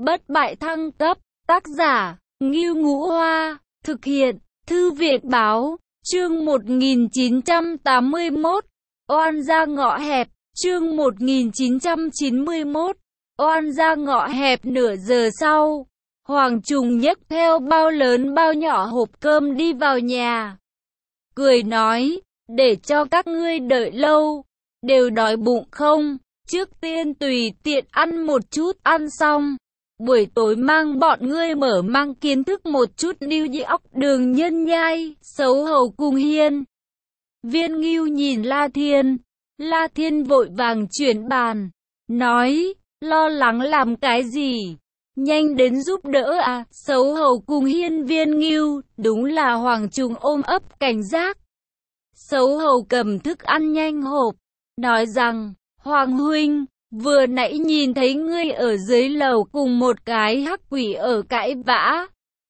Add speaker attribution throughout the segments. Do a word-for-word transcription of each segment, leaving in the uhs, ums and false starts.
Speaker 1: Bất bại thăng cấp, tác giả, Ngưu Ngũ Hoa, thực hiện, Thư viện Báo, chương một nghìn chín trăm tám mươi mốt, oan gia ngõ hẹp, chương một nghìn chín trăm chín mươi mốt, oan gia ngõ hẹp. Nửa giờ sau, Hoàng Trùng nhấc theo bao lớn bao nhỏ hộp cơm đi vào nhà. Cười nói, để cho các ngươi đợi lâu, đều đói bụng không? Trước tiên tùy tiện ăn một chút, ăn xong, buổi tối mang bọn ngươi mở mang kiến thức một chút New York đường nhân nhai, xấu hầu cùng Hiên. Viên Ngưu nhìn La Thiên, La Thiên vội vàng chuyển bàn, nói, lo lắng làm cái gì? Nhanh đến giúp đỡ à, xấu hầu cùng Hiên. Viên Ngưu, đúng là Hoàng Trùng ôm ấp cảnh giác. Xấu hầu cầm thức ăn nhanh hộp, nói rằng, Hoàng huynh, vừa nãy nhìn thấy ngươi ở dưới lầu cùng một cái hắc quỷ ở cãi vã.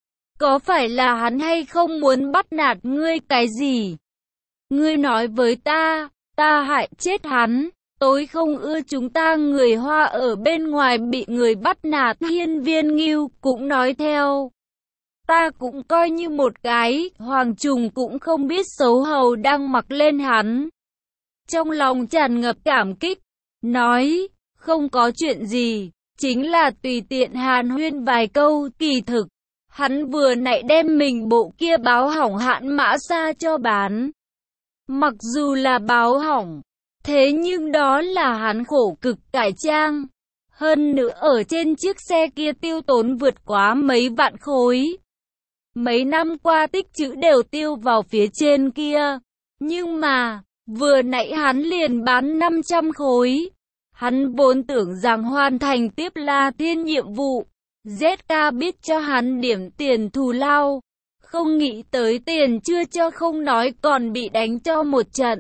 Speaker 1: Có phải là hắn hay không muốn bắt nạt ngươi cái gì? Ngươi nói với ta, ta hại chết hắn. Tối không ưa chúng ta người Hoa ở bên ngoài bị người bắt nạt. Hiên. Viên Ngưu cũng nói theo. Ta cũng coi như một cái. Hoàng Trùng cũng không biết xấu hầu đang mặc lên hắn. Trong lòng tràn ngập cảm kích, nói, không có chuyện gì, chính là tùy tiện hàn huyên vài câu. Kỳ thực, hắn vừa nãy đem mình bộ kia báo hỏng hạn mã xa cho bán. Mặc dù là báo hỏng, thế nhưng đó là hắn khổ cực cải trang. Hơn nữa ở trên chiếc xe kia tiêu tốn vượt quá mấy vạn khối. Mấy năm qua tích trữ đều tiêu vào phía trên kia. Nhưng mà, vừa nãy hắn liền bán năm trăm khối. Hắn vốn tưởng rằng hoàn thành tiếp La Thiên nhiệm vụ, Z K biết cho hắn điểm tiền thù lao. Không nghĩ tới tiền chưa cho không nói còn bị đánh cho một trận.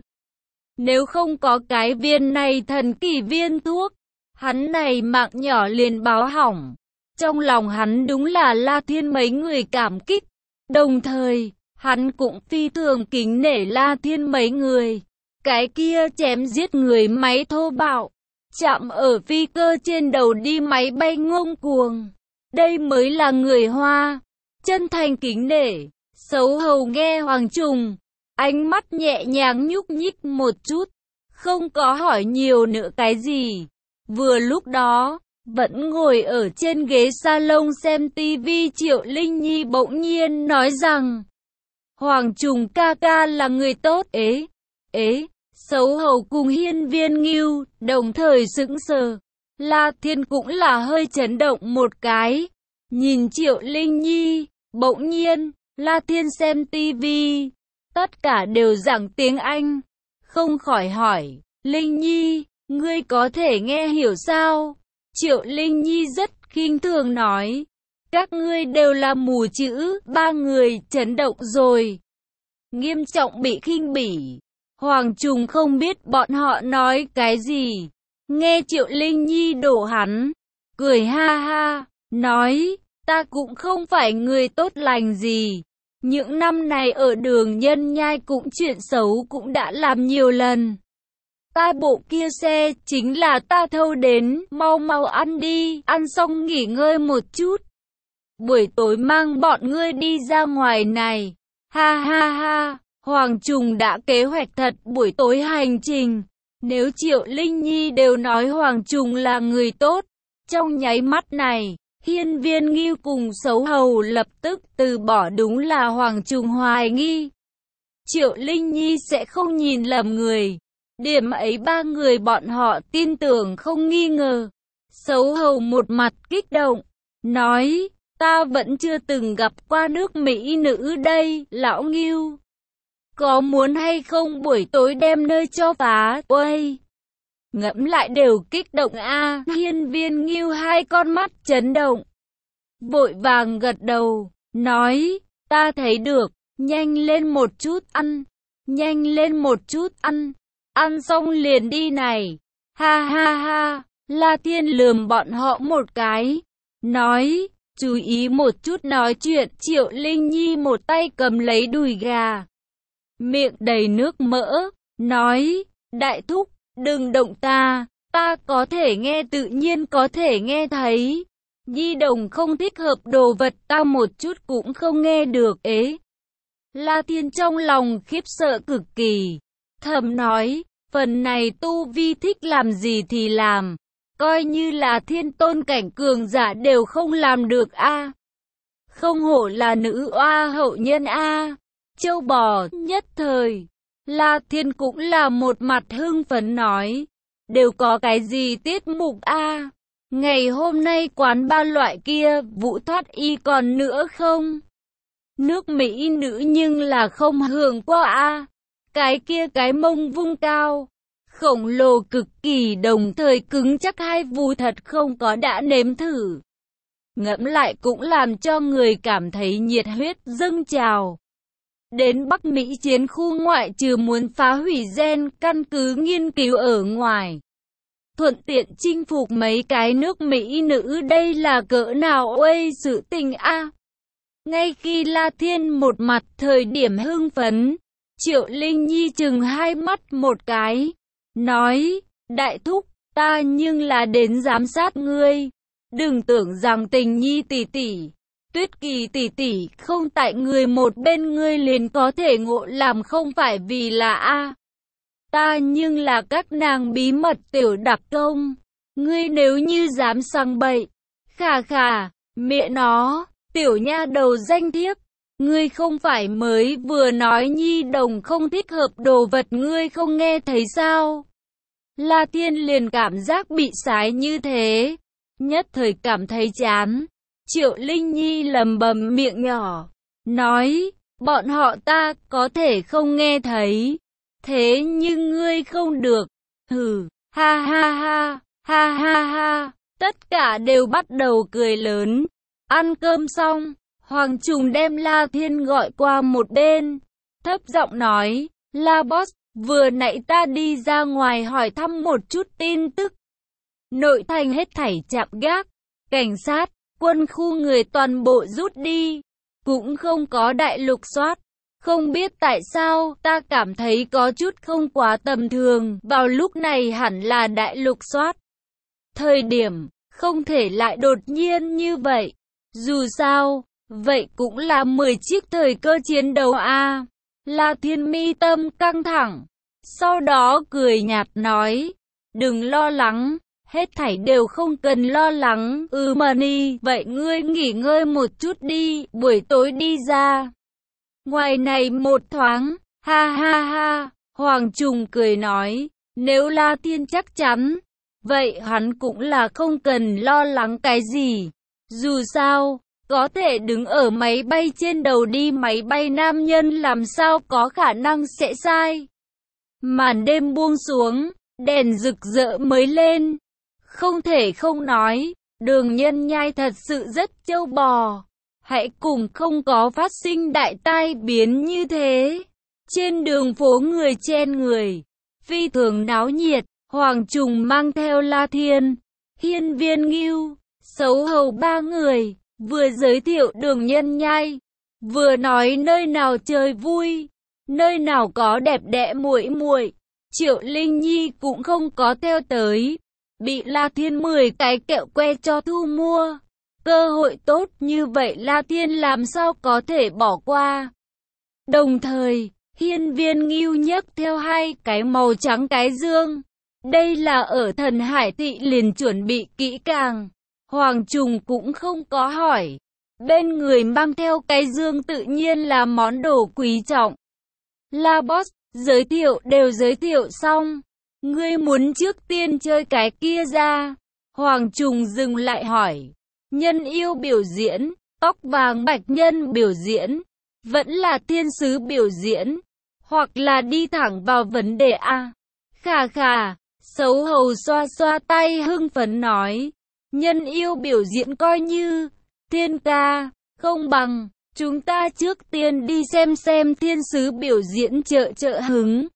Speaker 1: Nếu không có cái viên này thần kỳ viên thuốc, hắn này mạng nhỏ liền báo hỏng. Trong lòng hắn đúng là La Thiên mấy người cảm kích. Đồng thời, hắn cũng phi thường kính nể La Thiên mấy người. Cái kia chém giết người máy thô bạo, chạm ở phi cơ trên đầu đi máy bay ngông cuồng. Đây mới là người Hoa. Chân thành kính nể. Xấu hầu nghe Hoàng Trùng, ánh mắt nhẹ nhàng nhúc nhích một chút, không có hỏi nhiều nữa cái gì. Vừa lúc đó, vẫn ngồi ở trên ghế salon xem tivi Triệu Linh Nhi bỗng nhiên nói rằng, Hoàng Trùng ca ca là người tốt. Ế, ế, xấu hầu cùng Hiên. Viên Ngưu đồng thời sững sờ. La Thiên cũng là hơi chấn động một cái, nhìn Triệu Linh Nhi. Bỗng nhiên, La Thiên xem tivi, tất cả đều giảng tiếng Anh, không khỏi hỏi, Linh Nhi, ngươi có thể nghe hiểu sao? Triệu Linh Nhi rất khinh thường nói, các ngươi đều là mù chữ. Ba người chấn động rồi, nghiêm trọng bị khinh bỉ. Hoàng Trùng không biết bọn họ nói cái gì, nghe Triệu Linh Nhi đổ hắn, cười ha ha, nói, ta cũng không phải người tốt lành gì. Những năm này ở đường nhân nhai cũng chuyện xấu cũng đã làm nhiều lần. Ta bộ kia xe chính là ta thâu đến, mau mau ăn đi, ăn xong nghỉ ngơi một chút. Buổi tối mang bọn ngươi đi ra ngoài này. Ha ha ha, Hoàng Trùng đã kế hoạch thật buổi tối hành trình. Nếu Triệu Linh Nhi đều nói Hoàng Trùng là người tốt, trong nháy mắt này, Hiên. Viên Ngưu cùng xấu hầu lập tức từ bỏ, đúng là Hoàng Trùng hoài nghi. Triệu Linh Nhi sẽ không nhìn lầm người. Điểm ấy ba người bọn họ tin tưởng không nghi ngờ. Xấu hầu một mặt kích động, nói, ta vẫn chưa từng gặp qua nước Mỹ nữ đây, lão Ngưu. Có muốn hay không buổi tối đem nơi cho phá, uây. Ngẫm lại đều kích động a. À. Hiên. Viên Ngưu hai con mắt chấn động, vội vàng gật đầu, nói, ta thấy được, nhanh lên một chút ăn, nhanh lên một chút ăn, ăn xong liền đi này. Ha ha ha, La Thiên lườm bọn họ một cái, nói, chú ý một chút nói chuyện. Triệu Linh Nhi một tay cầm lấy đùi gà, miệng đầy nước mỡ, nói, đại thúc, đừng động ta, ta có thể nghe, tự nhiên có thể nghe thấy. Nhi đồng không thích hợp đồ vật ta một chút cũng không nghe được ế. La Thiên trong lòng khiếp sợ cực kỳ, thầm nói, phần này tu vi thích làm gì thì làm, coi như là thiên tôn cảnh cường giả đều không làm được a. Không hổ là nữ oa hậu nhân a. Châu bò, nhất thời, La Thiên cũng là một mặt hưng phấn nói, đều có cái gì tiết mục a? Ngày hôm nay quán ba loại kia, Vũ Thoát Y còn nữa không? Nước Mỹ nữ nhưng là không hưởng qua a. Cái kia cái mông vung cao, khổng lồ cực kỳ đồng thời cứng chắc hai vú thật không có đã nếm thử. Ngẫm lại cũng làm cho người cảm thấy nhiệt huyết dâng trào. Đến Bắc Mỹ chiến khu ngoại trừ muốn phá hủy gen căn cứ nghiên cứu ở ngoài, thuận tiện chinh phục mấy cái nước Mỹ nữ, đây là cỡ nào uây sự tình a. Ngay khi La Thiên một mặt thời điểm hưng phấn, Triệu Linh Nhi chừng hai mắt một cái, nói, đại thúc, ta nhưng là đến giám sát ngươi, đừng tưởng rằng Tình Nhi tỷ tỷ, Tuyết Kỳ tỷ tỷ không tại người một bên ngươi liền có thể ngộ làm không phải vì là a. Ta nhưng là các nàng bí mật tiểu đặc công, ngươi nếu như dám sang bậy, khà khà, mẹ nó, tiểu nha đầu danh thiếp, ngươi không phải mới vừa nói nhi đồng không thích hợp đồ vật ngươi không nghe thấy sao? La Thiên liền cảm giác bị sái như thế, nhất thời cảm thấy chán. Triệu Linh Nhi lầm bầm miệng nhỏ, nói, bọn họ ta có thể không nghe thấy, thế nhưng ngươi không được, hừ, ha ha ha, ha ha ha, tất cả đều bắt đầu cười lớn. Ăn cơm xong, Hoàng Trùng đem La Thiên gọi qua một bên, thấp giọng nói, La Boss, vừa nãy ta đi ra ngoài hỏi thăm một chút tin tức. Nội thành hết thảy trạm gác, cảnh sát, quân khu người toàn bộ rút đi, cũng không có đại lục soát. Không biết tại sao, ta cảm thấy có chút không quá tầm thường, vào lúc này hẳn là đại lục soát. Thời điểm, không thể lại đột nhiên như vậy. Dù sao, vậy cũng là mười chiếc thời cơ chiến đấu a. La Thiên mi tâm căng thẳng, sau đó cười nhạt nói, đừng lo lắng, hết thảy đều không cần lo lắng. Ừ Mani, vậy ngươi nghỉ ngơi một chút đi, buổi tối đi ra. Ngoài này một thoáng, ha ha ha, Hoàng Trùng cười nói, nếu La Thiên chắc chắn, vậy hắn cũng là không cần lo lắng cái gì. Dù sao, có thể đứng ở máy bay trên đầu đi máy bay nam nhân làm sao có khả năng sẽ sai. Màn đêm buông xuống, đèn rực rỡ mới lên. Không thể không nói, Đường Nhân Nhai thật sự rất trâu bò. Hãy cùng không có phát sinh đại tai biến như thế. Trên đường phố người chen người, phi thường náo nhiệt. Hoàng Trùng mang theo La Thiên, Hiên Viên Ngưu, Sấu Hầu ba người, vừa giới thiệu Đường Nhân Nhai, vừa nói nơi nào chơi vui, nơi nào có đẹp đẽ muội muội. Triệu Linh Nhi cũng không có theo tới, bị La Thiên mười cái kẹo que cho thu mua. Cơ hội tốt như vậy La Thiên làm sao có thể bỏ qua. Đồng thời, Hiên Viên Ngưu nhấc theo hai cái màu trắng cái dương. Đây là ở Thần Hải Thị liền chuẩn bị kỹ càng. Hoàng Trùng cũng không có hỏi. Bên người mang theo cái dương tự nhiên là món đồ quý trọng. La Boss, giới thiệu đều giới thiệu xong. Ngươi muốn trước tiên chơi cái kia ra. Hoàng Trùng dừng lại hỏi. Nhân yêu biểu diễn, tóc vàng bạch nhân biểu diễn, vẫn là thiên sứ biểu diễn, hoặc là đi thẳng vào vấn đề a. Khà khà, Sấu Hầu xoa xoa tay hưng phấn nói, nhân yêu biểu diễn coi như, Thiên ca, không bằng, chúng ta trước tiên đi xem xem thiên sứ biểu diễn trợ trợ hứng.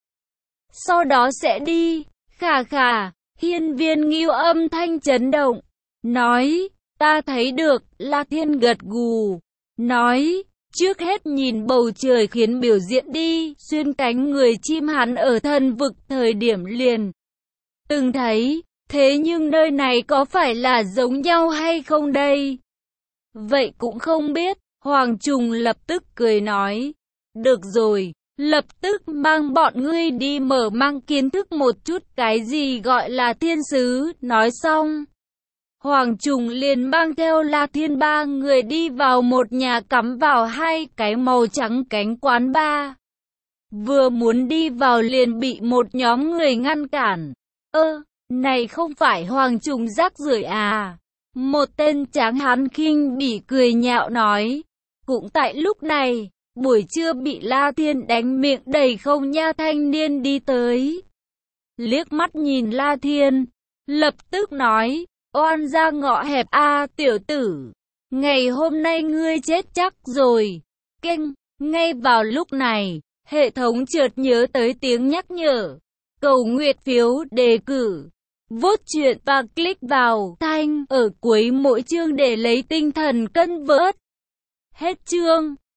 Speaker 1: Sau đó sẽ đi, khà khà, Hiên Viên Ngưu âm thanh chấn động, nói, ta thấy được. La Thiên gật gù, nói, trước hết nhìn bầu trời khiến biểu diễn đi. Xuyên cánh người chim hắn ở thần vực thời điểm liền từng thấy, Thế nhưng nơi này có phải là giống nhau hay không đây? Vậy cũng không biết. Hoàng Trùng lập tức cười nói. Được rồi, lập tức mang bọn ngươi đi mở mang kiến thức một chút cái gì gọi là thiên sứ. Nói xong, Hoàng Trùng liền mang theo La Thiên ba người đi vào một nhà cắm vào hai cái màu trắng cánh quán bar. Vừa muốn đi vào liền bị một nhóm người ngăn cản. Ơ, này không phải Hoàng Trùng rác rưởi à? Một tên tráng hán khinh bỉ cười nhạo nói. Cũng tại lúc này, buổi trưa bị La Thiên đánh miệng đầy không nha thanh niên đi tới. Liếc mắt nhìn La Thiên, lập tức nói, oan ra ngõ hẹp a tiểu tử. Ngày hôm nay ngươi chết chắc rồi. Kênh, ngay vào lúc này, hệ thống chợt nhớ tới tiếng nhắc nhở. Cầu nguyện phiếu đề cử. Vote chuyện và click vào thanh ở cuối mỗi chương để lấy tinh thần cân vớt. Hết chương.